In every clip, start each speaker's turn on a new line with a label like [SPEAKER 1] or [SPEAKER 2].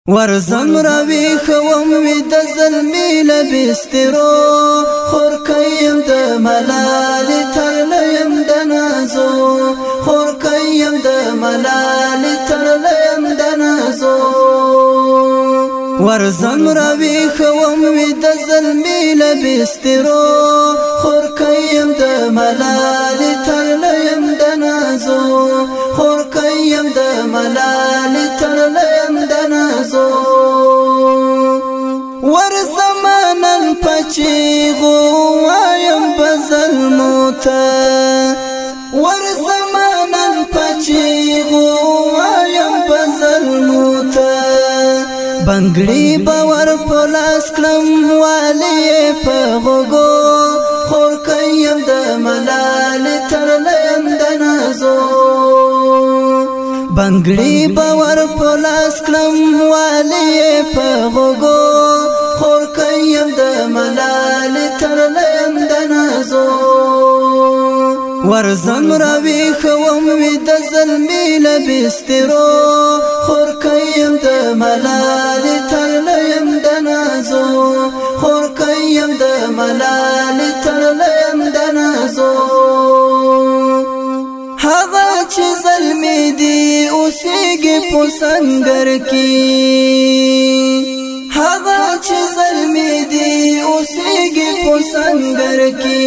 [SPEAKER 1] ورزم روی خوم وی د ظلمی لبسترو خور کیم د ملال ترلیم د نازو خور کیم د ملال ترلیم د نازو ورزم روی خوم وی د ظلمی لبسترو خور کیم د ملال ترلیم د نازو خور کیم د ملال ترلیم د نازو ورزمانن پچیغو وایم بظلموتا ورزمانن پچیغو وایم بظلموتا بنگړي باور پلاس کلم والی په غوګو خور کیم د ملال ترلیم د نازو بنگړي باور پلاس کلم والی په غوګو خور کیم د ملال ترلیم د نازو ورزم روی خوم وی د ظلمی لبسترو خور کیم د ملال ترلیم د نازو خور کیم د ملال ترلیم د نازو هغه چې ظلمی دی اوسېږي په سنگر کې هغه چې ظلمی دی اوسېږي په سنگر کې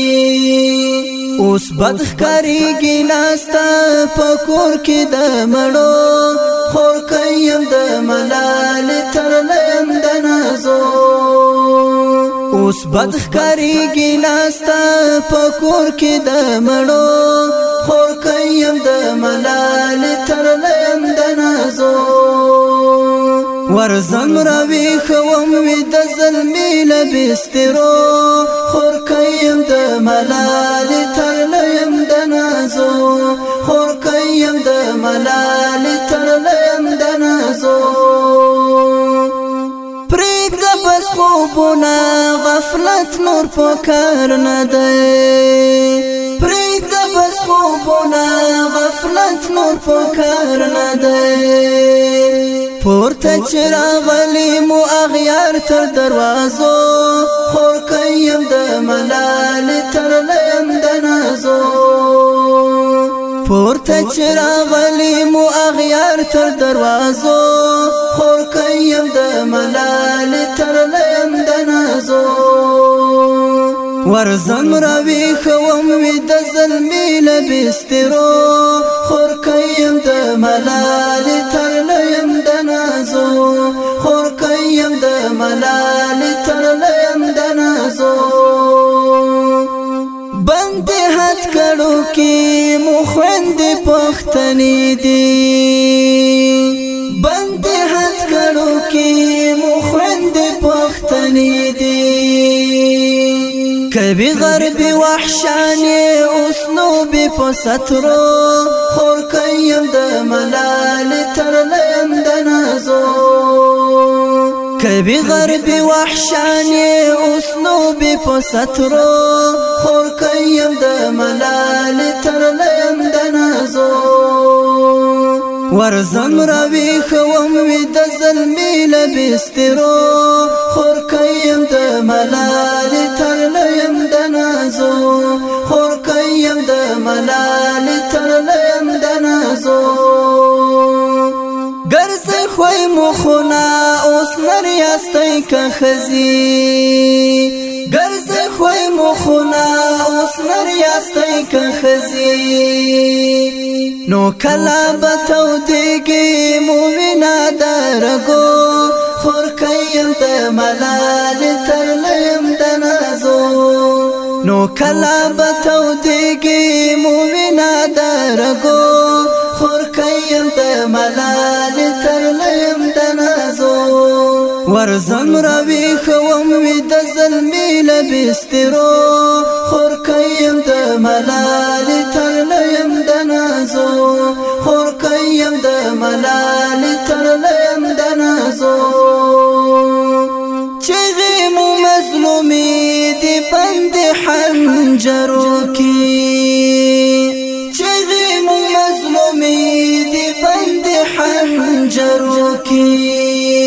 [SPEAKER 1] اوس بدخکاریږي ناستا په کور کې د مړو خور کیم د ملال ترلیم د نازو اوس بدخکاریږي ناستا په کور کې د مړو خور کیم د ملال ترلیم د نازو ورزم روی خوم وی د ظلمی لبسترو خور کیم د ملال ترلیم د نازو خور کیم د ملال ترلیم د نازو پریک د بس خوبونه غفلت نور پکار نه دی پریک د بس خوبونه غفلت نور پکار نه دی پورته چراغلی مو اغیار تر دروازو خور کیم د ملال ترلیم د نازو پورته چراغلی مو اغیار تر دروازو خور کیم د ملال ترلیم د نازو ورزم روی خوم وی د ظلمی لبسترو خور کیم د ملال ترلیم د نازو خور کیم د ملال ترلیم د نازو بند حد کړو کې مخوند پختنی دی بند حد کړو کې مخوند پختنی دی کبی غربی وحشانی اسلوبی په سترو خور کیم د ملال ترلیم د نازو کبی غربی وحشانی اسلوبی په سترو خور کیم د ملال ترلیم د نازو ورزم روی خوم وی د ظلمی لبسترو خور کیم د ملال ترلیم د نازو خور کیم د ملال ترلیم د نازو ګرځ خوې مخونه اوس نریاستی که خزي ګرځ خوې مخونه اوس نریاستی که خزي نو کلا بتو دیږي مومنا درګو خور کیم د ملال ترلیم د نازو نو کلا بتو دیږي مومنا درګو خور کیم د ملال ترلیم د نازو ورزم روی خوم وی د ظلمی لبسترو خور کیم د ملال ترلیم د نازو خور کیم د ملال ترلیم د نازو چغی مو مظلومی دی بند حنجرو کی چغی مو مظلومی دی بند حنجرو کی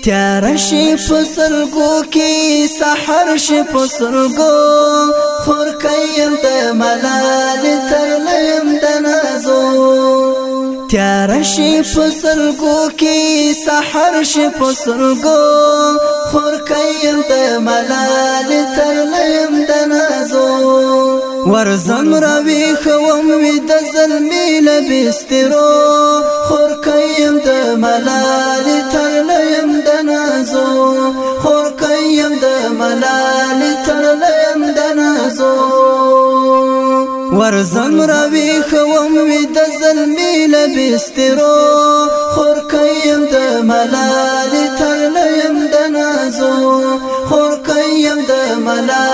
[SPEAKER 1] تیار شي پسرګو کې سحر شي پسرګو خور کيم د ملال تر لیم د نازو تیار شي پسرګو کې سحر شي پسرګو خور کيم د ملال تر لیم د نازو ورزم روي خوم وي د زلمي لبسترو خور کيم د ملال تر لیم د نازو خور کيم د ملال تر لیم د نازو ورزم روي خوم وي د زلمي لبسترو خور کيم د ملال تر لیم د نازو خور کيم د ملال